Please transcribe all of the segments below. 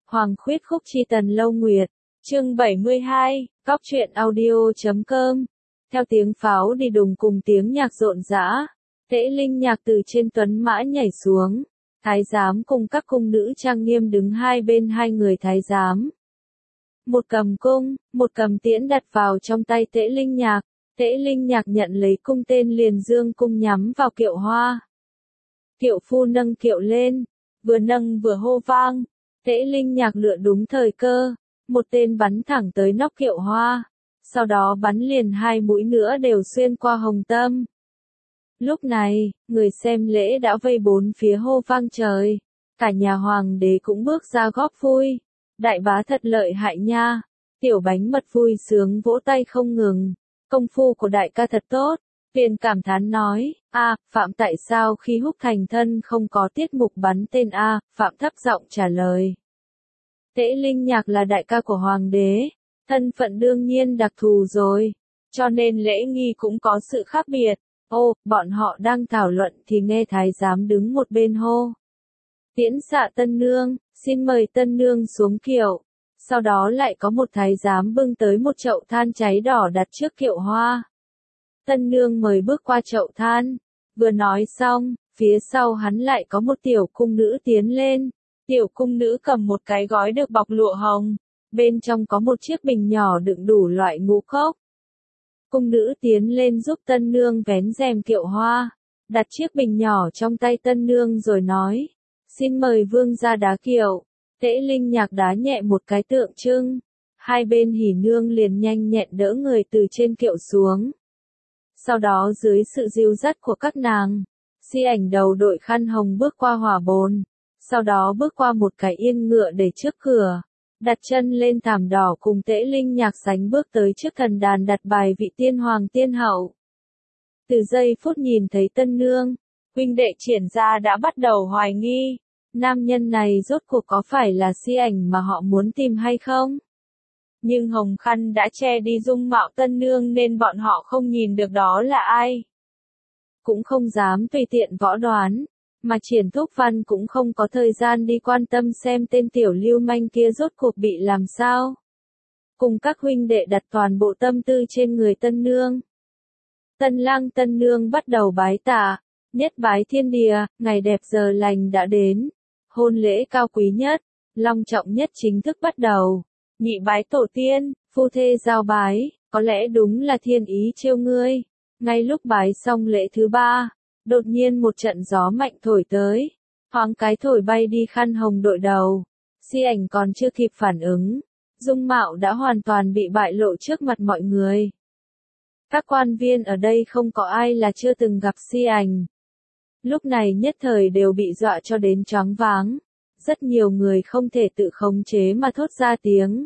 Hoàng khuyết khúc chi tần lâu nguyệt, chương 72, góc truyện audio.com. Theo tiếng pháo đi đùng cùng tiếng nhạc rộn rã, Tễ Linh Nhạc từ trên tuấn mã nhảy xuống, thái giám cùng các cung nữ trang nghiêm đứng hai bên hai người thái giám. Một cầm cung, một cầm tiễn đặt vào trong tay Tễ Linh Nhạc, Tễ Linh Nhạc nhận lấy cung tên liền dương cung nhắm vào Kiệu Hoa. Kiệu phu nâng kiệu lên, vừa nâng vừa hô vang, Tễ Linh Nhạc lựa đúng thời cơ, một tên bắn thẳng tới nóc Kiệu Hoa, sau đó bắn liền hai mũi nữa đều xuyên qua hồng tâm. Lúc này, người xem lễ đã vây bốn phía hô vang trời, cả nhà hoàng đế cũng bước ra góp vui, đại bá thật lợi hại nha, tiểu bánh mật vui sướng vỗ tay không ngừng, công phu của đại ca thật tốt. Liền cảm thán nói, Phạm tại sao khi húc thành thân không có tiết mục bắn tên Phạm thấp giọng trả lời. Tễ Linh Nhạc là đại ca của hoàng đế, thân phận đương nhiên đặc thù rồi, cho nên lễ nghi cũng có sự khác biệt. Bọn họ đang thảo luận thì nghe thái giám đứng một bên hô. Tiễn xạ tân nương, xin mời tân nương xuống kiệu. Sau đó lại có một thái giám bưng tới một chậu than cháy đỏ đặt trước Kiệu Hoa. Tân nương mời bước qua chậu than, vừa nói xong, phía sau hắn lại có một tiểu cung nữ tiến lên, tiểu cung nữ cầm một cái gói được bọc lụa hồng, bên trong có một chiếc bình nhỏ đựng đủ loại ngũ cốc. Cung nữ tiến lên giúp tân nương vén rèm Kiệu Hoa, đặt chiếc bình nhỏ trong tay tân nương rồi nói, xin mời vương gia đá kiệu. Tễ Linh Nhạc đá nhẹ một cái tượng trưng, hai bên hỉ nương liền nhanh nhẹn đỡ người từ trên kiệu xuống. Sau đó dưới sự dìu dắt của các nàng, Si Ảnh đầu đội khăn hồng bước qua hỏa bồn, sau đó bước qua một cái yên ngựa để trước cửa, đặt chân lên thảm đỏ cùng Tễ Linh Nhạc sánh bước tới trước thần đàn đặt bài vị tiên hoàng tiên hậu. Từ giây phút nhìn thấy tân nương, huynh đệ Triển gia đã bắt đầu hoài nghi, nam nhân này rốt cuộc có phải là Si Ảnh mà họ muốn tìm hay không? Nhưng hồng khăn đã che đi dung mạo tân nương nên bọn họ không nhìn được đó là ai. Cũng không dám tùy tiện võ đoán, mà Triển Thúc Văn cũng không có thời gian đi quan tâm xem tên tiểu lưu manh kia rốt cuộc bị làm sao. Cùng các huynh đệ đặt toàn bộ tâm tư trên người tân nương. Tân lang tân nương bắt đầu bái tạ, nhất bái thiên địa, ngày đẹp giờ lành đã đến. Hôn lễ cao quý nhất, long trọng nhất chính thức bắt đầu. Nhị bái tổ tiên, phu thê giao bái, có lẽ đúng là thiên ý trêu ngươi. Ngay lúc bái xong lễ thứ ba, đột nhiên một trận gió mạnh thổi tới, thoáng cái thổi bay đi khăn hồng đội đầu. Si Ảnh còn chưa kịp phản ứng, dung mạo đã hoàn toàn bị bại lộ trước mặt mọi người. Các quan viên ở đây không có ai là chưa từng gặp Si Ảnh. Lúc này nhất thời đều bị dọa cho đến choáng váng. Rất nhiều người không thể tự khống chế mà thốt ra tiếng.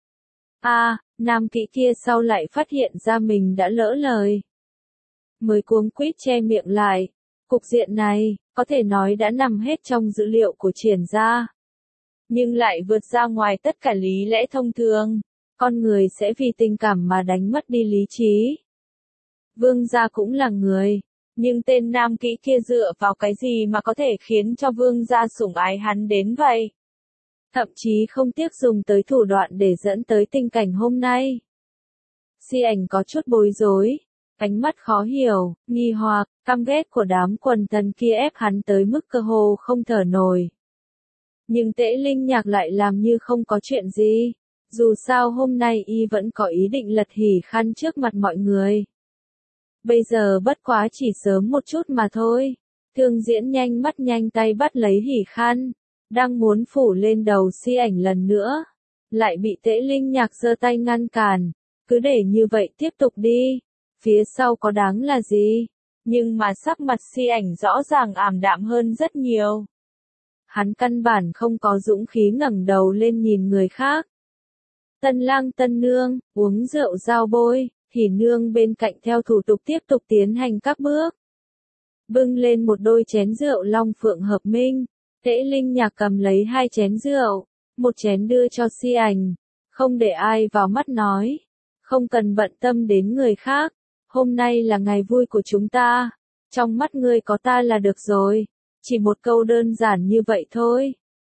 Nam kỹ kia sau lại phát hiện ra mình đã lỡ lời. Mới cuống quýt che miệng lại. Cục diện này, có thể nói đã nằm hết trong dữ liệu của Triển gia. Nhưng lại vượt ra ngoài tất cả lý lẽ thông thường. Con người sẽ vì tình cảm mà đánh mất đi lý trí. Vương gia cũng là người. Nhưng tên nam kỹ kia dựa vào cái gì mà có thể khiến cho vương gia sủng ái hắn đến vậy? Thậm chí không tiếc dùng tới thủ đoạn để dẫn tới tình cảnh hôm nay. Si Ảnh có chút bối rối, ánh mắt khó hiểu, nghi hoặc, căm ghét của đám quần thần kia ép hắn tới mức cơ hồ không thở nổi. Nhưng Tễ Linh Nhạc lại làm như không có chuyện gì, dù sao hôm nay y vẫn có ý định lật hỉ khăn trước mặt mọi người. Bây giờ bất quá chỉ sớm một chút mà thôi. Thương Diễn nhanh mắt nhanh tay bắt lấy hỉ khăn, đang muốn phủ lên đầu Si Ảnh lần nữa, lại bị Tễ Linh Nhạc giơ tay ngăn cản. Cứ để như vậy tiếp tục đi, phía sau có đáng là gì? Nhưng mà sắc mặt Si Ảnh rõ ràng ảm đạm hơn rất nhiều. Hắn căn bản không có dũng khí ngẩng đầu lên nhìn người khác. Tân lang tân nương, uống rượu giao bôi. Hỉ nương bên cạnh theo thủ tục tiếp tục tiến hành các bước. Bưng lên một đôi chén rượu long phượng hợp minh, Tễ Linh Nhạc cầm lấy hai chén rượu, một chén đưa cho Si Ảnh, không để ai vào mắt nói, không cần bận tâm đến người khác, hôm nay là ngày vui của chúng ta, trong mắt ngươi có ta là được rồi, chỉ một câu đơn giản như vậy thôi,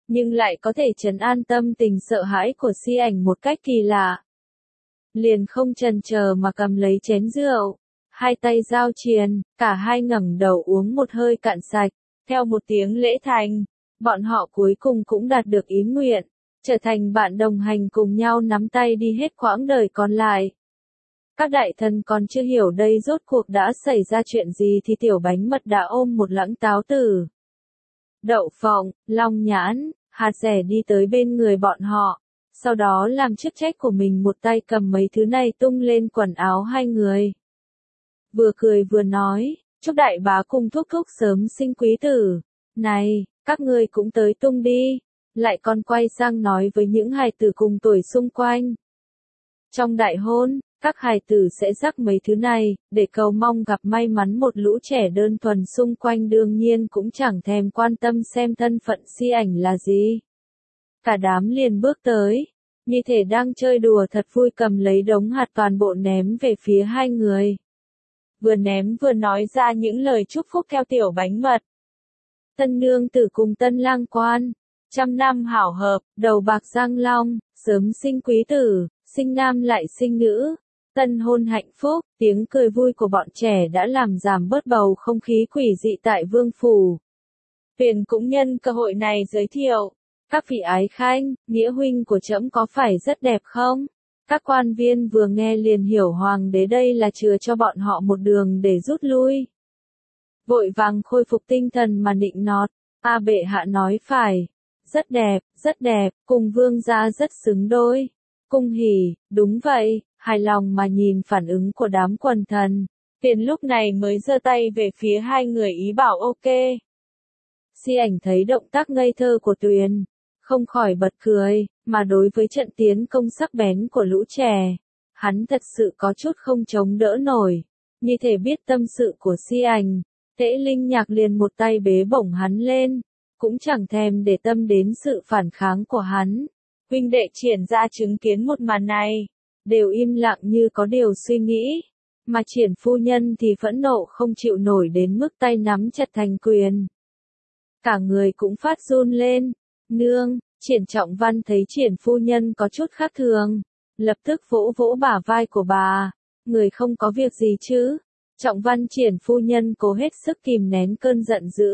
nhưng lại có thể trấn an tâm tình sợ hãi của Si Ảnh một cách kỳ lạ. Liền không chần chờ mà cầm lấy chén rượu, hai tay giao triền, cả hai ngẩng đầu uống một hơi cạn sạch, theo một tiếng lễ thành, bọn họ cuối cùng cũng đạt được ý nguyện, trở thành bạn đồng hành cùng nhau nắm tay đi hết quãng đời còn lại. Các đại thần còn chưa hiểu đây rốt cuộc đã xảy ra chuyện gì thì Tiểu Bánh Mật đã ôm một lẵng táo tử, đậu phộng, long nhãn, hạt dẻ đi tới bên người bọn họ, sau đó làm chức trách của mình một tay cầm mấy thứ này tung lên quần áo hai người. Vừa cười vừa nói, chúc đại bá cùng thúc thúc sớm sinh quý tử, này, các ngươi cũng tới tung đi, lại còn quay sang nói với những hài tử cùng tuổi xung quanh. Trong đại hôn, các hài tử sẽ rắc mấy thứ này, để cầu mong gặp may mắn. Một lũ trẻ đơn thuần xung quanh đương nhiên cũng chẳng thèm quan tâm xem thân phận Si Ảnh là gì. Cả đám liền bước tới, như thể đang chơi đùa thật vui, cầm lấy đống hạt toàn bộ ném về phía hai người. Vừa ném vừa nói ra những lời chúc phúc theo Tiểu Bánh Mật. Tân nương tử cùng tân lang quan, trăm năm hảo hợp, đầu bạc răng long, sớm sinh quý tử, sinh nam lại sinh nữ, tân hôn hạnh phúc. Tiếng cười vui của bọn trẻ đã làm giảm bớt bầu không khí quỷ dị tại vương phủ. Huyền cũng nhân cơ hội này giới thiệu, các vị ái khanh, nghĩa huynh của trẫm có phải rất đẹp không? Các quan viên vừa nghe liền hiểu hoàng đế đây là chừa cho bọn họ một đường để rút lui. Vội vàng khôi phục tinh thần mà nịnh nọt, bệ hạ nói phải, rất đẹp, cùng vương gia rất xứng đôi. Cung hỉ, đúng vậy, hài lòng mà nhìn phản ứng của đám quần thần, Huyền lúc này mới giơ tay về phía hai người ý bảo ok. Si Ảnh thấy động tác ngây thơ của Tuyền, không khỏi bật cười, mà đối với trận tiến công sắc bén của lũ trẻ, hắn thật sự có chút không chống đỡ nổi. Như thể biết tâm sự của Si Ảnh, Tễ Linh Nhạc liền một tay bế bổng hắn lên, cũng chẳng thèm để tâm đến sự phản kháng của hắn. Huynh đệ Triển ra chứng kiến một màn này, đều im lặng như có điều suy nghĩ, mà Triển phu nhân thì phẫn nộ không chịu nổi đến mức tay nắm chặt thành quyền. Cả người cũng phát run lên. Nương, Triển Trọng Văn thấy Triển phu nhân có chút khác thường, lập tức vỗ vỗ bả vai của bà, người không có việc gì chứ? Trọng Văn. Triển phu nhân cố hết sức kìm nén cơn giận dữ.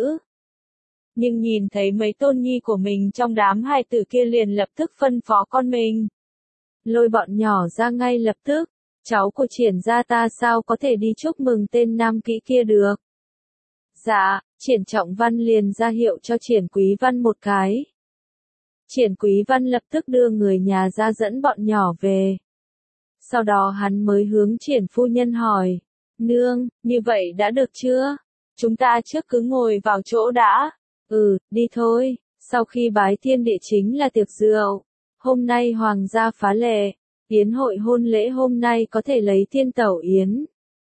Nhưng nhìn thấy mấy tôn nhi của mình trong đám hài tử kia liền lập tức phân phó con mình, lôi bọn nhỏ ra ngay lập tức, cháu của Triển gia ta sao có thể đi chúc mừng tên nam kỹ kia được. Dạ, Triển Trọng Văn liền ra hiệu cho Triển Quý Văn một cái. Triển Quý Văn lập tức đưa người nhà ra dẫn bọn nhỏ về. Sau đó hắn mới hướng Triển phu nhân hỏi, nương, như vậy đã được chưa? Chúng ta trước cứ ngồi vào chỗ đã. Đi thôi, sau khi bái thiên địa chính là tiệc rượu. Hôm nay hoàng gia phá lệ, yến hội hôn lễ hôm nay có thể lấy thiên tẩu yến.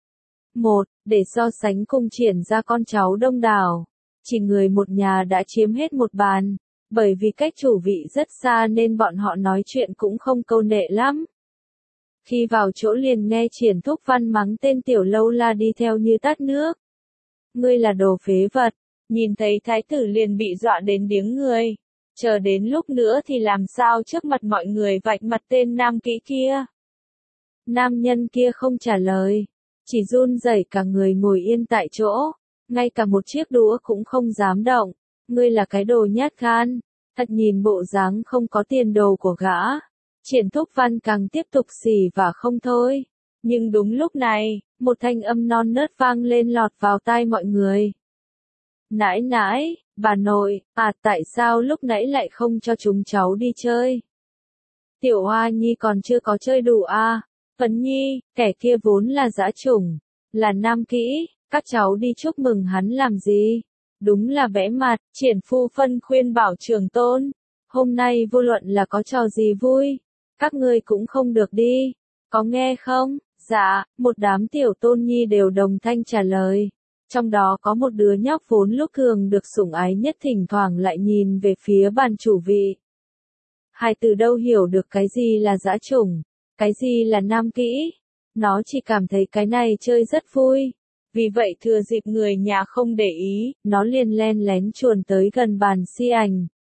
Để so sánh cùng Triển ra con cháu đông đảo, chỉ người một nhà đã chiếm hết một bàn, bởi vì cách chủ vị rất xa nên bọn họ nói chuyện cũng không câu nệ lắm. Khi vào chỗ liền nghe Triển Thúc Văn mắng tên tiểu lâu la đi theo như tát nước. Ngươi là đồ phế vật, nhìn thấy thái tử liền bị dọa đến điếng người. Chờ đến lúc nữa thì làm sao trước mặt mọi người vạch mặt tên nam kỹ kia. Nam nhân kia không trả lời, chỉ run rẩy cả người ngồi yên tại chỗ, ngay cả một chiếc đũa cũng không dám động. Ngươi là cái đồ nhát gan, thật nhìn bộ dáng không có tiền đồ của gã. Triển Thúc Văn càng tiếp tục xỉ vả không thôi. Nhưng đúng lúc này, một thanh âm non nớt vang lên lọt vào tai mọi người. Nãi nãi, bà nội, tại sao lúc nãy lại không cho chúng cháu đi chơi? Tiểu Hoa Nhi còn chưa có chơi đủ à? Phấn Nhi, kẻ kia vốn là dã chủng, là nam kỹ, các cháu đi chúc mừng hắn làm gì? Đúng là bẽ mặt. Triển phu phân khuyên bảo Trường Tôn, hôm nay vô luận là có trò gì vui, các ngươi cũng không được đi, có nghe không? Dạ, một đám tiểu tôn nhi đều đồng thanh trả lời. Trong đó có một đứa nhóc vốn lúc thường được sủng ái nhất thỉnh thoảng lại nhìn về phía bàn chủ vị. Hai từ đâu hiểu được cái gì là dã chủng, cái gì là nam kỹ. Nó chỉ cảm thấy cái này chơi rất vui. Vì vậy thừa dịp người nhà không để ý, nó liền len lén chuồn tới gần bàn Si Ảnh.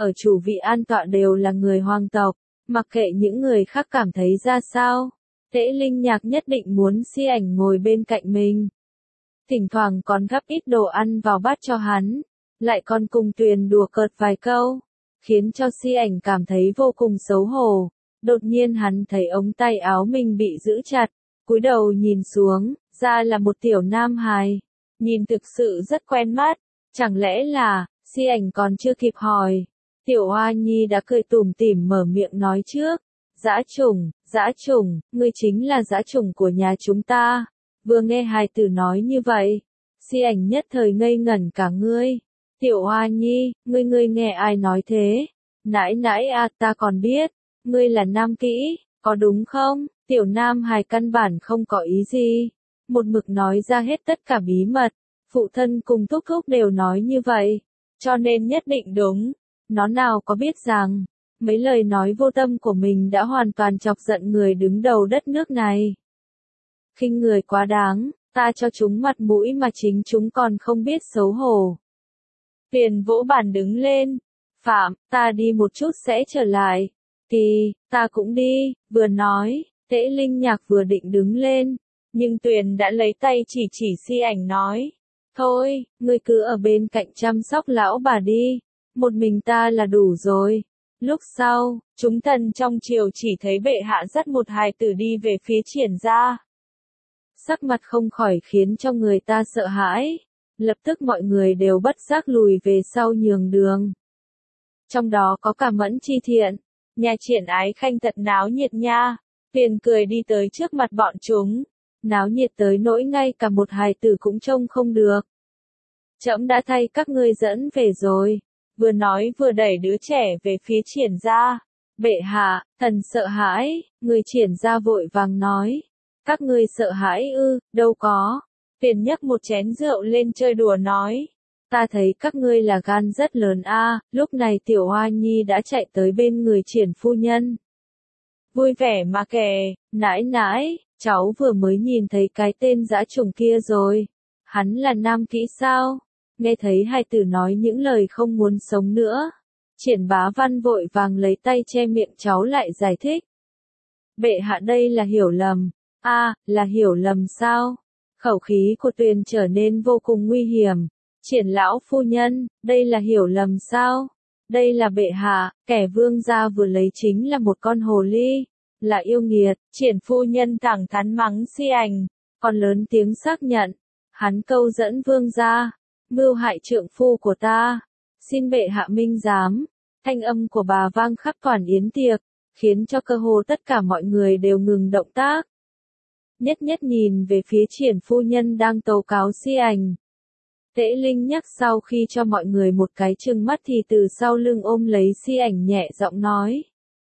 ở chủ vị an tọa đều là người hoàng tộc, mặc kệ những người khác cảm thấy ra sao. Tễ Linh Nhạc nhất định muốn Si Ảnh ngồi bên cạnh mình. Thỉnh thoảng còn gắp ít đồ ăn vào bát cho hắn, lại còn cùng Tuyền đùa cợt vài câu, khiến cho Si Ảnh cảm thấy vô cùng xấu hổ. Đột nhiên hắn thấy ống tay áo mình bị giữ chặt, cúi đầu nhìn xuống, ra là một tiểu nam hài, nhìn thực sự rất quen mắt, chẳng lẽ là, Si Ảnh còn chưa kịp hỏi, Tiểu Hoa Nhi đã cười tủm tỉm mở miệng nói trước, dã trùng, ngươi chính là dã trùng của nhà chúng ta. Vừa nghe hài tử nói như vậy, Si Ảnh nhất thời ngây ngẩn cả ngươi. Tiểu Hoa Nhi, ngươi nghe ai nói thế? Nãi nãi à, ta còn biết, ngươi là nam kỹ, có đúng không? Tiểu nam hài căn bản không có ý gì, một mực nói ra hết tất cả bí mật, phụ thân cùng thúc thúc đều nói như vậy, cho nên nhất định đúng. Nó nào có biết rằng, mấy lời nói vô tâm của mình đã hoàn toàn chọc giận người đứng đầu đất nước này. Khinh người quá đáng, ta cho chúng mặt mũi mà chính chúng còn không biết xấu hổ. Tuyền vỗ bàn đứng lên, Phạm, ta đi một chút sẽ trở lại. Kỳ, ta cũng đi, vừa nói, Tễ Linh Nhạc vừa định đứng lên, nhưng Tuyền đã lấy tay chỉ Si Ảnh nói, thôi, ngươi cứ ở bên cạnh chăm sóc lão bà đi, một mình ta là đủ rồi. Lúc sau, chúng thần trong triều chỉ thấy bệ hạ dắt một hài tử đi về phía Triển gia. Sắc mặt không khỏi khiến cho người ta sợ hãi, lập tức mọi người đều bất giác lùi về sau nhường đường. Trong đó có cả Mẫn Chi Thiện, nhà Triển Ái Khanh thật náo nhiệt nha, Tuyền cười đi tới trước mặt bọn chúng, náo nhiệt tới nỗi ngay cả một hài tử cũng trông không được. Trẫm đã thay các ngươi dẫn về rồi, vừa nói vừa đẩy đứa trẻ về phía Triển gia. Bệ hạ, thần sợ hãi, người Triển gia vội vàng nói. Các ngươi sợ hãi ư, đâu có. Tuyền nhấc một chén rượu lên chơi đùa nói. Ta thấy các ngươi là gan rất lớn a. Lúc này Tiểu Hoa Nhi đã chạy tới bên người Triển phu nhân. Vui vẻ mà kể, nãi nãi, cháu vừa mới nhìn thấy cái tên dã trùng kia rồi. Hắn là nam kỹ sao? Nghe thấy hài tử nói những lời không muốn sống nữa. Triển Bá Văn vội vàng lấy tay che miệng cháu lại giải thích. Bệ hạ đây là hiểu lầm. Là hiểu lầm sao? Khẩu khí của Tuyền trở nên vô cùng nguy hiểm. Triển lão phu nhân, đây là hiểu lầm sao? Đây là bệ hạ, kẻ vương gia vừa lấy chính là một con hồ ly, là yêu nghiệt. Triển phu nhân thẳng thắn mắng Si Ảnh, còn lớn tiếng xác nhận. Hắn câu dẫn vương gia, mưu hại trượng phu của ta. Xin bệ hạ minh giám. Thanh âm của bà vang khắp toàn yến tiệc, khiến cho cơ hồ tất cả mọi người đều ngừng động tác. Nhất nhất nhìn về phía Triển phu nhân đang tố cáo Si Ảnh. Tễ Linh Nhắc sau khi cho mọi người một cái trừng mắt thì từ sau lưng ôm lấy Si Ảnh nhẹ giọng nói.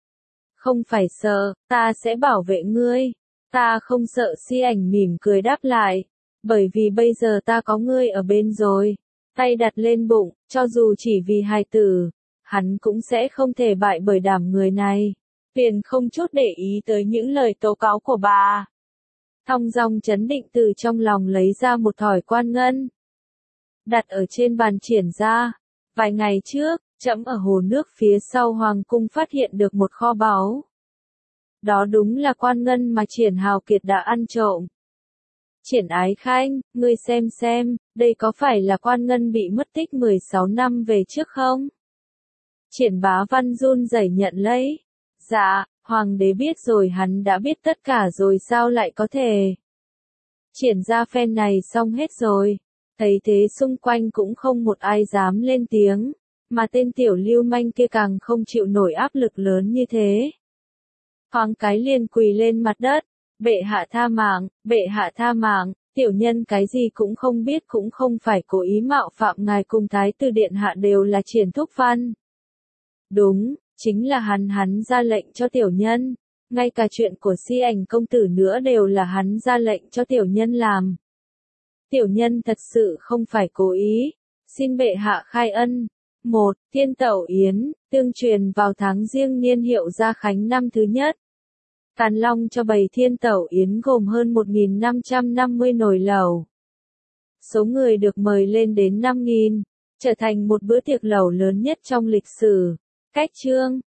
Không phải sợ, ta sẽ bảo vệ ngươi. Ta không sợ. Si Ảnh mỉm cười đáp lại. Bởi vì bây giờ ta có ngươi ở bên rồi. Tay đặt lên bụng, cho dù chỉ vì hài tử, hắn cũng sẽ không thể bại bởi đảm người này. Tuyền không chút để ý tới những lời tố cáo của bà. Thong dong chấn định từ trong lòng lấy ra một thỏi quan ngân. Đặt ở trên bàn Triển gia. Vài ngày trước, trẫm ở hồ nước phía sau hoàng cung phát hiện được một kho báu. Đó đúng là quan ngân mà Triển Hào Kiệt đã ăn trộm. Triển Ái Khanh, ngươi xem, đây có phải là quan ngân bị mất tích 16 năm về trước không? Triển Bá Văn run rẩy nhận lấy. Dạ, hoàng đế biết rồi, hắn đã biết tất cả rồi sao lại có thể. Triển gia phen này xong hết rồi. Thấy thế xung quanh cũng không một ai dám lên tiếng, mà tên tiểu lưu manh kia càng không chịu nổi áp lực lớn như thế. Thoáng cái liền quỳ lên mặt đất, bệ hạ tha mạng, tiểu nhân cái gì cũng không biết, cũng không phải cố ý mạo phạm ngài cùng thái tử điện hạ, đều là Triển thúc văn. Đúng, chính là hắn ra lệnh cho tiểu nhân, ngay cả chuyện của Si Ảnh công tử nữa đều là hắn ra lệnh cho tiểu nhân làm. Tiểu nhân thật sự không phải cố ý, xin bệ hạ khai ân. 1. Thiên Tẩu Yến, tương truyền vào tháng Giêng niên Hiệu Gia Khánh năm thứ nhất. Càn Long cho bày Thiên Tẩu Yến gồm hơn 1.550 nồi lẩu. Số người được mời lên đến 5.000. trở thành một bữa tiệc lẩu lớn nhất trong lịch sử. Cách chương